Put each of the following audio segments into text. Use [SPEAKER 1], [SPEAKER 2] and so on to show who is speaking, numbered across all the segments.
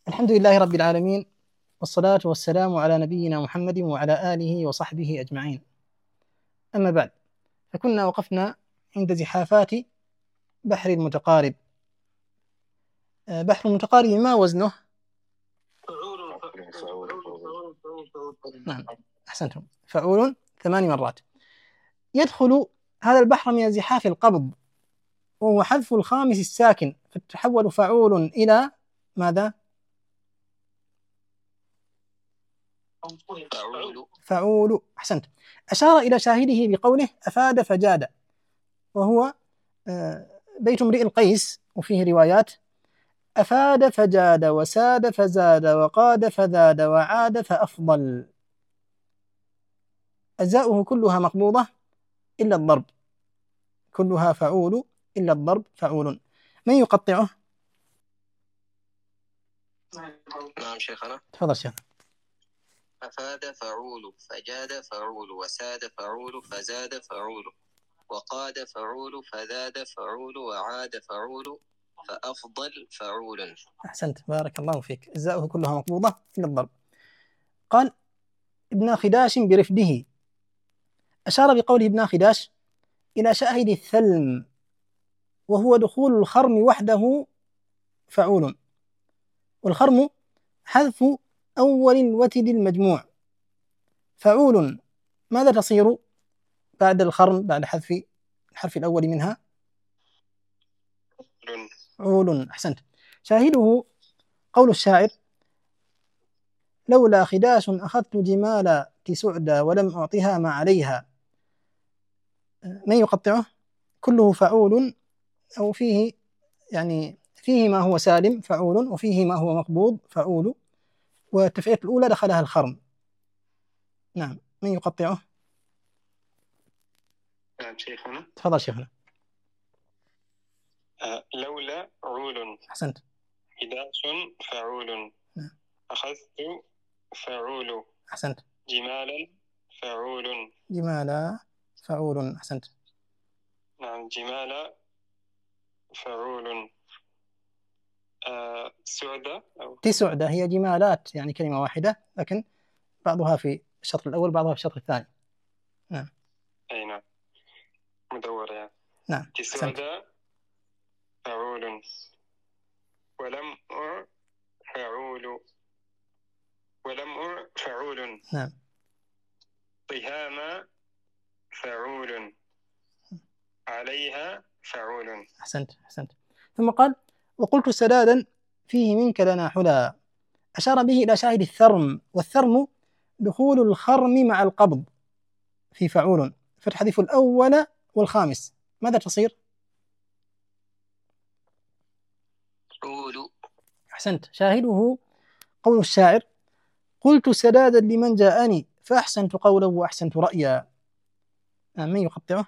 [SPEAKER 1] الحمد لله رب العالمين، والصلاة والسلام على نبينا محمد وعلى آله وصحبه أجمعين. أما بعد، فكنا وقفنا عند زحافات بحر المتقارب. بحر المتقارب ما وزنه؟ نعم، أحسنتم، فعول 8 مرات. يدخل هذا البحر من زحاف القبض، وهو حذف الخامس الساكن، فتتحول فعول إلى ماذا؟ فعول. أحسنت. أشار إلى شاهده بقوله أفاد فجاد، وهو بيت امرئ القيس، وفيه روايات: أفاد فجاد وساد فزاد وقاد فذاد وعاد فأفضل. أجزاؤه كلها مقبوضة إلا الضرب، كلها فعول إلا الضرب فعول. من يقطعه؟
[SPEAKER 2] نعم شيخنا.
[SPEAKER 1] تفضل شيخ.
[SPEAKER 2] أفاد فعول، فجاد فعول، وساد فعول، فزاد فعول، وقاد فعول، فذاد فعول، وعاد فعول، فأفضل فعول.
[SPEAKER 1] أحسنت، بارك الله فيك. أجزاؤه كلها مقبوضة إلا الضرب. قال ابن خداش برفده، أشار بقوله ابن خداش إلى شاهد الثلم، وهو دخول الخرم وحده فعول. والخرم حذف أول الوتد المجموع. فعول ماذا تصير بعد الخرم، بعد حذف الحرف الأول منها؟ عول. أحسنت. شاهده قول الشاعر: لولا خداش أخذت جمال تسعدى ولم أعطها ما عليها. من يقطعه؟ كله فعول، أو فيه يعني فيه ما هو سالم فعول، وفيه ما هو مقبوض فعول، والتفعيلة الأولى دخلها الخرم. نعم، من يقطعه؟
[SPEAKER 2] نعم شيخنا.
[SPEAKER 1] تفضل شيخنا.
[SPEAKER 2] لولا عول.
[SPEAKER 1] أحسنت.
[SPEAKER 2] خداش فعول.
[SPEAKER 1] نعم.
[SPEAKER 2] أخذت فعول.
[SPEAKER 1] أحسنت.
[SPEAKER 2] جمالا فعول.
[SPEAKER 1] جمالا فعول. أحسنت.
[SPEAKER 2] نعم، جمالا فعول. سعدة أو
[SPEAKER 1] تسعدة هي جمالات، يعني كلمة واحدة، لكن بعضها في الشطر الأول بعضها في الشطر الثاني. نعم.
[SPEAKER 2] أي نعم، مدورة يعني.
[SPEAKER 1] نعم.
[SPEAKER 2] تسعدة فعول. ولم فعول. ولم فعول.
[SPEAKER 1] نعم.
[SPEAKER 2] طهام فعول. عليها فعول.
[SPEAKER 1] أحسنت. أحسنت. ثم قال: وقلت سدادا فيه منك لنا حلا. أشار به إلى شاهد الثرم، والثرم دخول الخرم مع القبض في فعول، فتحذف الأول والخامس. ماذا تصير؟
[SPEAKER 2] فعول.
[SPEAKER 1] أحسنت. شاهده قول الشاعر: قلت سدادا لمن جاءني فأحسنت قولا وأحسنت رأيا. من يقطعه؟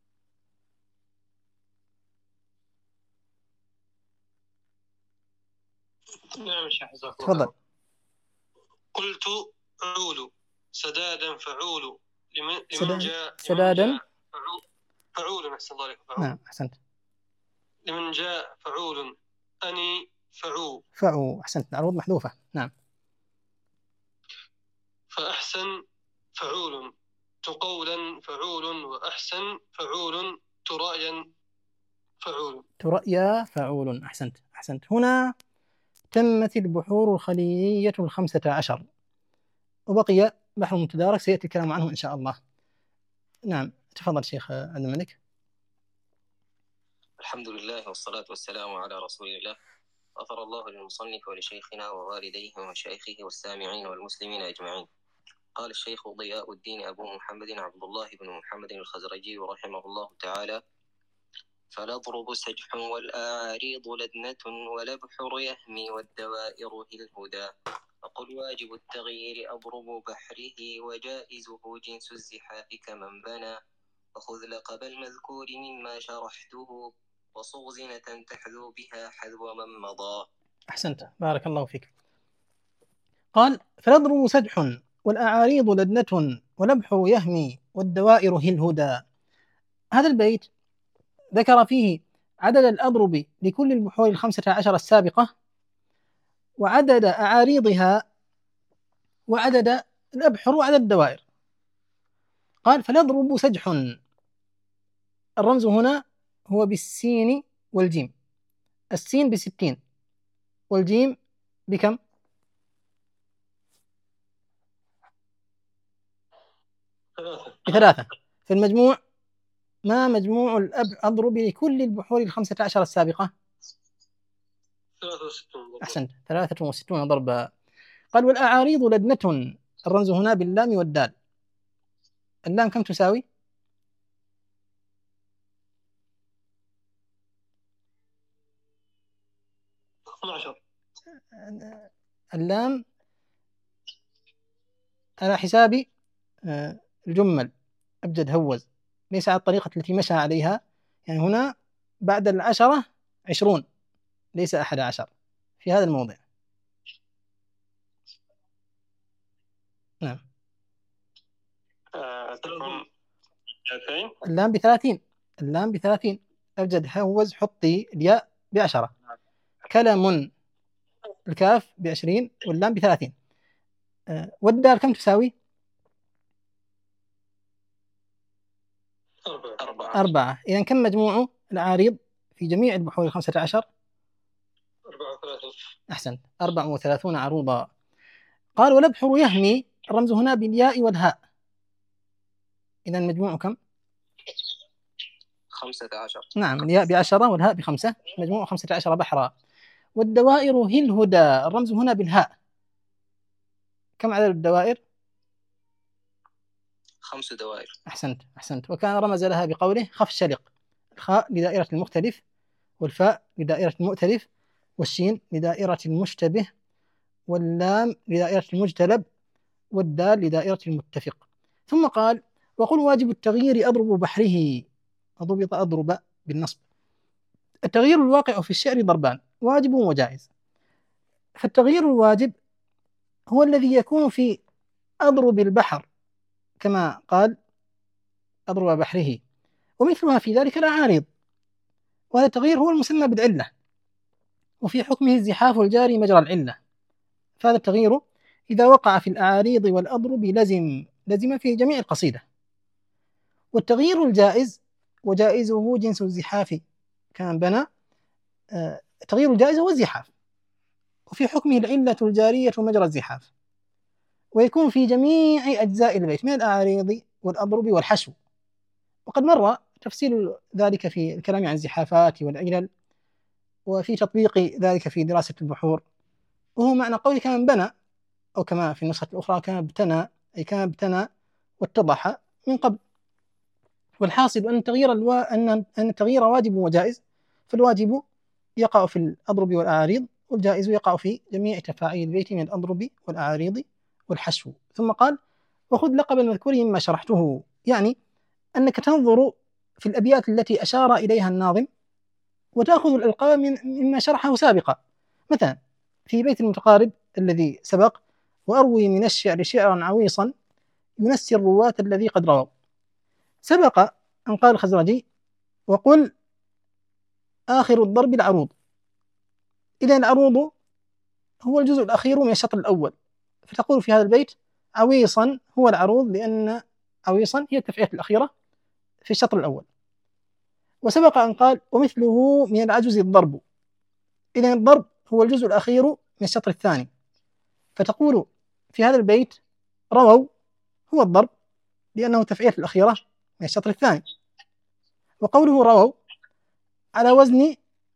[SPEAKER 2] نعم شيخ،
[SPEAKER 1] تفضل.
[SPEAKER 2] قلت عول سدادا فعول لمن جاء
[SPEAKER 1] سدادا
[SPEAKER 2] فعول. أحسن الله عليك.
[SPEAKER 1] نعم. أحسنت.
[SPEAKER 2] لمن جاء فعول أني فعول.
[SPEAKER 1] فعو. أحسنت، العروض محذوفة. نعم.
[SPEAKER 2] فأحسن فعول، تقولا فعول، وأحسن فعول، ترأيا فعول.
[SPEAKER 1] ترأيا فعول. أحسنت. أحسنت. هنا تمت البحور الخليلية 15، وبقي بحر متدارك سيأتي الكلام عنه إن شاء الله. نعم، تفضل شيخ عبد الملك.
[SPEAKER 2] الحمد لله والصلاة والسلام على رسول الله. غفر الله للمصنف ولشيخنا ووالديه ومشايخه والسامعين والمسلمين أجمعين. قال الشيخ ضياء الدين أبو محمد عبد الله بن محمد الخزرجي رحمه الله تعالى: فالأضرب سجح والأعاريض لدنة والأبحر يهمي والدوائر هي الهدى. فقل واجب التغيير أضرب بحره وجائزه جنس الزحاف كمن بنى. فخذ لقب المذكور مما شرحته وصغ زنة تحذو بها حذو من مضى.
[SPEAKER 1] أحسنت، بارك الله فيك. قال: فالأضرب سجح والأعاريض لدنة والأبحر يهمي والدوائر هي الهدى. هذا البيت ذكر فيه عدد الأضرب لكل البحور 15 السابقة، وعدد أعاريضها وعدد الأبحر وعدد الدوائر. قال فليضرب سجح، الرمز هنا هو بالسين والجيم، السين ب60 والجيم بكم؟ ب3. في المجموع ما مجموع الأضرب لكل البحور 15 السابقة؟
[SPEAKER 3] 63.
[SPEAKER 1] أحسنت، 63 ضربا. قال والأعاريض لدنة، الرمز هنا باللام والدال، اللام كم تساوي؟
[SPEAKER 3] 12.
[SPEAKER 1] اللام على حساب الجمل أبجد هوز، ليس على الطريقة التي مشى عليها، يعني هنا بعد 10 20 ليس 11 في هذا الموضع. نعم.
[SPEAKER 3] تكون 200.
[SPEAKER 1] اللام ب30، اللام ب30 أبجد هوز حطي الياء ب10، كلم الكاف ب20 واللام ب30. والدال كم تساوي؟ 4. إذا كم مجموع الأعاريض في جميع البحور 15؟
[SPEAKER 3] 34.
[SPEAKER 1] أحسنت، 34 عروضا. قال والأبحر يهمي، الرمز هنا بالياء والهاء، إذا المجموع كم؟
[SPEAKER 2] 15.
[SPEAKER 1] نعم، الياء ب10 والهاء ب5، مجموع 15 بحرا. والدوائر هي الهدى، الرمز هنا بالهاء، كم عدد الدوائر؟
[SPEAKER 2] 5 دوائر.
[SPEAKER 1] أحسنت. وكان رمز لها بقوله خف الشلق، الخاء لدائرة المختلف، والفاء لدائرة المؤتلف، والشين لدائرة المشتبه، واللام لدائرة المجتلب، والدال لدائرة المتفق. ثم قال وقل واجب التغيير أضرب بحره، أضبط أضرب بالنصب. التغيير الواقع في الشعر ضربان، واجب وجائز. فالتغيير الواجب هو الذي يكون في أضرب البحر كما قال أضرب بحره، ومثلها في ذلك الأعارض، وهذا التغيير هو المسمى بالعلة، وفي حكمه الزحاف الجاري مجرى العلة. فهذا التغيير إذا وقع في الأعاريض والأضرب لزم في جميع القصيدة. والتغيير الجائز وجائزه جنس الزحاف كان بنى، التغيير الجائز هو الزحاف، وفي حكمه العلة الجارية مجرى الزحاف، ويكون في جميع أجزاء البيت من الأعاريض والأضرب والحشو. وقد مر تفصيل ذلك في الكلام عن الزحافات والعلل، وفي تطبيق ذلك في دراسة البحور. وهو معنى قولي كما بنى، أو كما في النسخة الأخرى كما ابتنى، أي كما ابتنى واتضح من قبل. والحاصل أن التغيير واجب وجائز، فالواجب يقع في الأضرب والأعاريض، والجائز يقع في جميع تفاعيل البيت من الأضرب والأعاريض والحشو. ثم قال وخذ لقب المذكور مما شرحته، يعني أنك تنظر في الأبيات التي أشار إليها الناظم وتأخذ الألقاب مما شرحه سابقا. مثلا في بيت المتقارب الذي سبق وأروي من الشعر شعرا عويصا ينسي الرواة الذي قد رووا، سبق أن قال الخزرجي وقل آخر الضرب العروض. إذا العروض هو الجزء الأخير من الشطر الأول، فتقول في هذا البيت عويصا هو العروض، لأن عويصا هي التفعيلة الأخيرة في الشطر الأول. وسبق أن قال ومثله من العجز الضرب، إذا الضرب هو الجزء الأخير من الشطر الثاني، فتقول في هذا البيت رووا هو الضرب لأنه تفعيلة الأخيرة من الشطر الثاني. وقوله رووا على وزن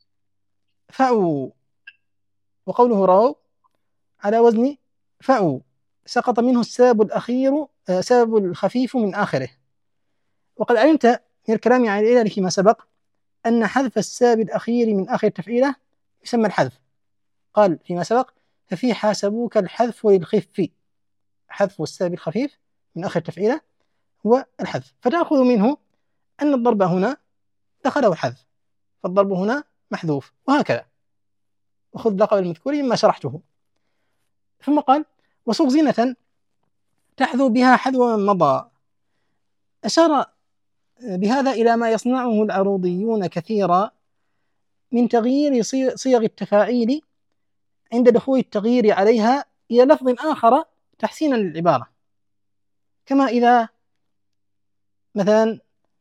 [SPEAKER 1] فأو، وقوله رووا على وزن فأو سقط منه السبب الأخير، سبب الخفيف من آخره. وقد علمت من الكلام عن العلل فيما سبق أن حذف السبب الأخير من آخر التفعيلة يسمى الحذف. قال فيما سبق ففي حاسبوك الحذف للخف، حذف السبب الخفيف من آخر التفعيلة هو الحذف، فتأخذ منه أن الضرب هنا دخله الحذف، فالضرب هنا محذوف، وهكذا. وخذ لقب المذكور مما شرحته. ثم قال وصغ زينة تحذو بها حذو من مضى، أشار بهذا إلى ما يصنعه العروضيون كثيرا من تغيير صيغ التفاعيل عند دخول التغيير عليها إلى لفظ آخر تحسينا للعبارة، كما إذا مثلا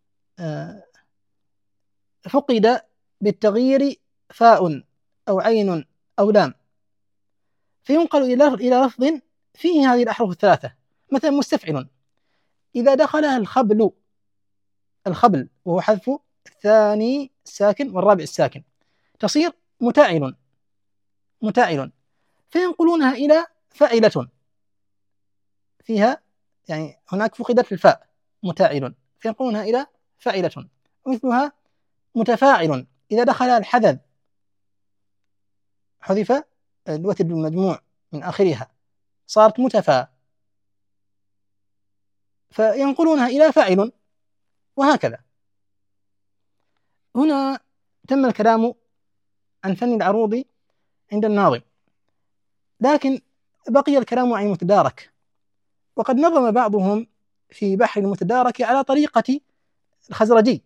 [SPEAKER 1] فقد بالتغيير فاء أو عين أو لام، فينقل إلى لفظ فيه هذه الأحرف الثلاثة، مثلا مستفعل إذا دخلها الخبل وهو حذف الثاني الساكن والرابع الساكن تصير متاعل، فينقلونها إلى فاعلة فيها، يعني هناك فقدت الفاء متاعل فينقلونها إلى فاعلة. ومثلها متفاعل إذا دخلها الحذف حذف الوتد المجموع من آخرها صارت متفا، فينقلونها إلى فاعل، وهكذا. هنا تم الكلام عن فن العروض عند الناظم، لكن بقي الكلام عن المتدارك، وقد نظم بعضهم في بحر المتدارك على طريقة الخزرجي،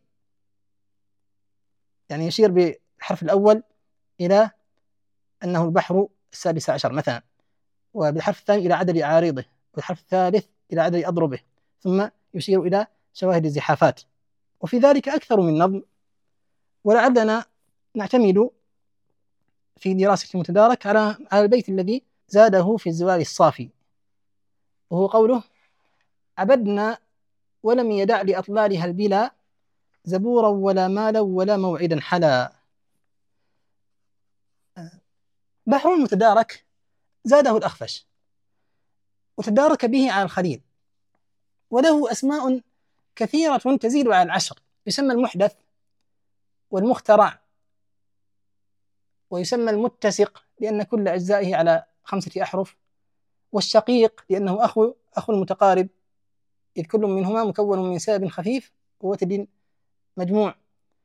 [SPEAKER 1] يعني يشير بالحرف الأول إلى أنه البحر السادس عشر مثلا، وبالحرف الثاني إلى عدد عارضه، والحرف الثالث إلى عدد أضربه، ثم يشير إلى شواهد الزحافات، وفي ذلك أكثر من نظم. ولعلنا نعتمد في دراسة المتدارك على البيت الذي زاده في الزوال الصافي، وهو قوله: عبدنا ولم يدع لأطلالها البلا زبورا ولا مالا ولا موعدا حلا. بحر المتدارك زاده الأخفش وتدارك به على الخليل، وله أسماء كثيرة تزيد على 10، يسمى المحدث والمخترع، ويسمى المتسق لأن كل أجزائه على 5 أحرف، والشقيق لأنه أخو المتقارب، إذ كل منهما مكون من سبب خفيف ووتد مجموع.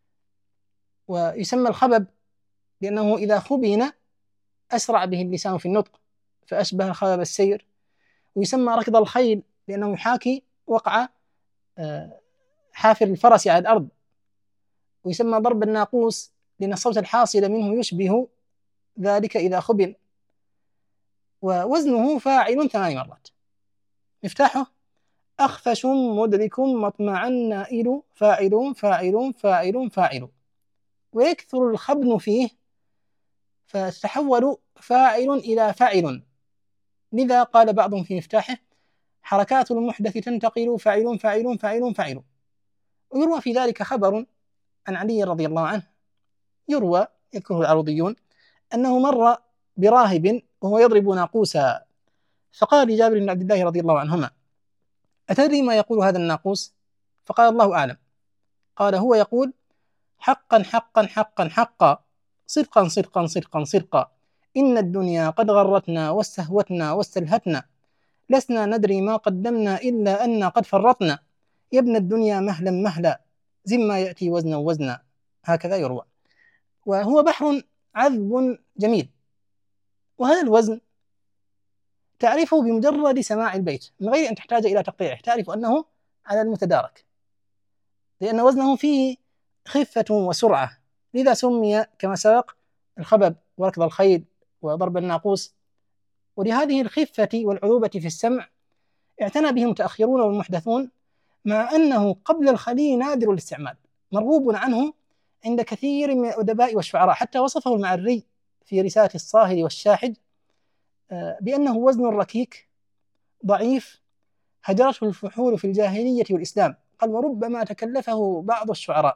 [SPEAKER 1] ويسمى الخبب لأنه إذا خبن أسرع به اللسان في النطق فأشبه خبب السير. ويسمى ركض الخيل لأنه يحاكي وقع حافر الفرس على الأرض. ويسمى ضرب الناقوس لأن الصوت الحاصل منه يشبه ذلك إذا خبن. ووزنه فاعل 8 مرات. مفتاحه: أخفش مدرك مطمعا نائل فاعل فاعل فاعل فاعل. ويكثر الخبن فيه فتتحول فاعل إلى فاعل، لذا قال بعضهم في مفتاحه: حركات المحدث تنتقل فاعل فاعل فاعل فاعل. ويروى في ذلك خبر عن علي رضي الله عنه، يروى يذكره العروضيون أنه مر براهب وهو يضرب ناقوسا، فقال لجابر بن عبد الله رضي الله عنهما: أتدري ما يقول هذا الناقوس؟ فقال: الله أعلم. قال: هو يقول: حقا حقا حقا حقا، صدقا صدقا صدقا صدقا، إن الدنيا قد غرتنا واستهوتنا واستلهتنا، لسنا ندري ما قدمنا إلا أن قد فرطنا، يا ابن الدنيا مهلا مهلا، زم ما يأتي وزنا وزنا. هكذا يروى. وهو بحر عذب جميل، وهذا الوزن تعرفه بمجرد سماع البيت من غير أن تحتاج إلى تقطيعه، تعرف أنه على المتدارك، لأن وزنه فيه خفة وسرعة، لذا سمي كما سبق الخبب وركض الخيل وضرب الناقوس. ولهذه الخفة والعذوبة في السمع اعتنى به المتأخرون والمحدثون، مع أنه قبل الخليل نادر الاستعمال، مرغوب عنه عند كثير من الأدباء والشعراء، حتى وصفه المعري في رسالة الصاهر والشاحج بأنه وزن ركيك ضعيف هجرته الفحول في الجاهلية والإسلام، قال: وربما تكلفه بعض الشعراء.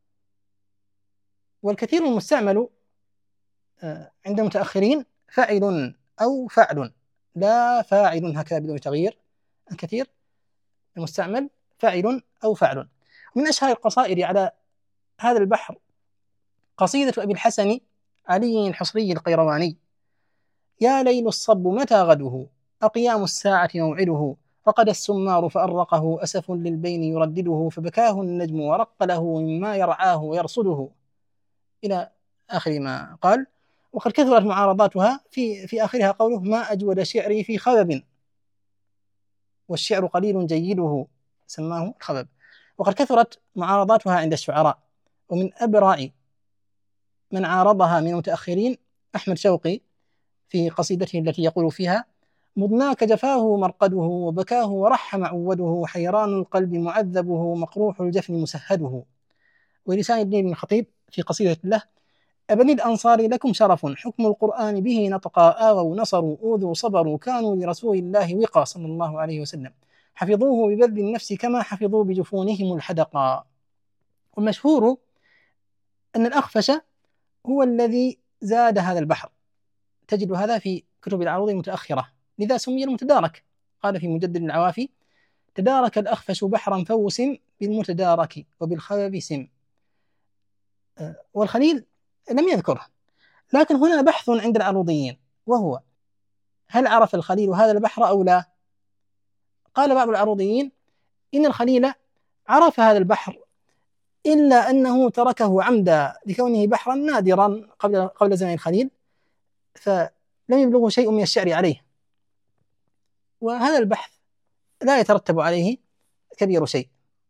[SPEAKER 1] والكثير المستعمل عند المتأخرين فاعل أو فعل، لا فاعل هكذا بدون تغيير. الكثير المستعمل فاعل أو فعل. من أشهر القصائد على هذا البحر قصيدة أبي الحسن علي الحصري القيرواني: يا ليل الصب متى غده، أقيام الساعة موعده، رقد السمار فأرقه أسف للبين يردده، فبكاه النجم ورق له مما يرعاه ويرصده، إلى آخر ما قال. وقد كثرت معارضاتها في آخرها قوله: ما أجود شعري في خبب، والشعر قليل جيده سماه الخبب. وقد كثرت معارضاتها عند الشعراء، ومن أبرع من عارضها من المتأخرين أحمد شوقي في قصيدته التي يقول فيها: مضناك جفاه مرقده وبكاه ورح معوده، حيران القلب معذبه مقروح الجفن مسهده. ولسان الدين بن الخطيب في قصيدة له: أبني الأنصار لكم شرف، حكم القرآن به نطقا، آووا نصروا أوذوا صبروا، كانوا لرسول الله وقا صلى الله عليه وسلم، حفظوه ببذل النفس كما حفظوا بجفونهم الحدقا. والمشهور أن الأخفش هو الذي زاد هذا البحر، تجد هذا في كتب العروض المتأخرة، لذا سمي المتدارك. قال في مجدد العوافي: تدارك الأخفش بحرا فوس بالمتدارك وبالخبب سم. والخليل لم يذكره، لكن هنا بحث عند العروضيين، وهو: هل عرف الخليل هذا البحر أو لا؟ قال بعض العروضيين: إن الخليل عرف هذا البحر، إلا أنه تركه عمدا لكونه بحرا نادرا قبل زمن الخليل، فلم يبلغه شيء من الشعر عليه، وهذا البحث لا يترتب عليه كبير شيء.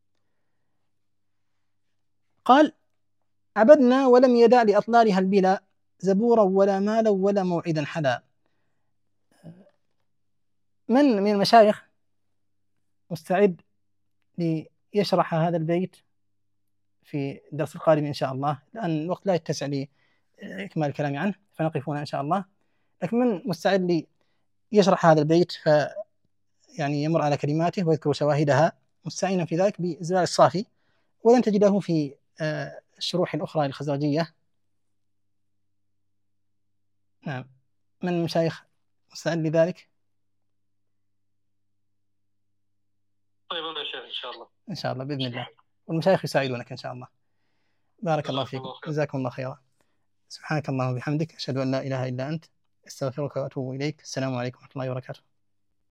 [SPEAKER 1] قال: عبدنا ولم يدع لأطلالها البلا، زبورا ولا مالا ولا موعدا حلا. من المشايخ مستعد ليشرح هذا البيت في الدرس القادم إن شاء الله، لأن الوقت لا يتسع لإكمال الكلام عنه، فنقف هنا إن شاء الله. لكن من مستعد ليشرح هذا البيت يعني يمر على كلماته ويذكر شواهدها، مستعينا في ذلك بزلال الصافي، ولن تجده في الشروح الأخرى الخزرجية. نعم، من المشايخ مستعد لذلك؟
[SPEAKER 3] طيب أنا شيخ إن شاء الله.
[SPEAKER 1] إن شاء الله بإذن الله، والمشايخ يساعدونك إن شاء الله. بارك الله فيكم، جزاكم الله خيرا. سبحانك اللهم وبحمدك، أشهد أن لا إله إلا أنت، أستغفرك وأتوب إليك. السلام عليكم ورحمة الله وبركاته.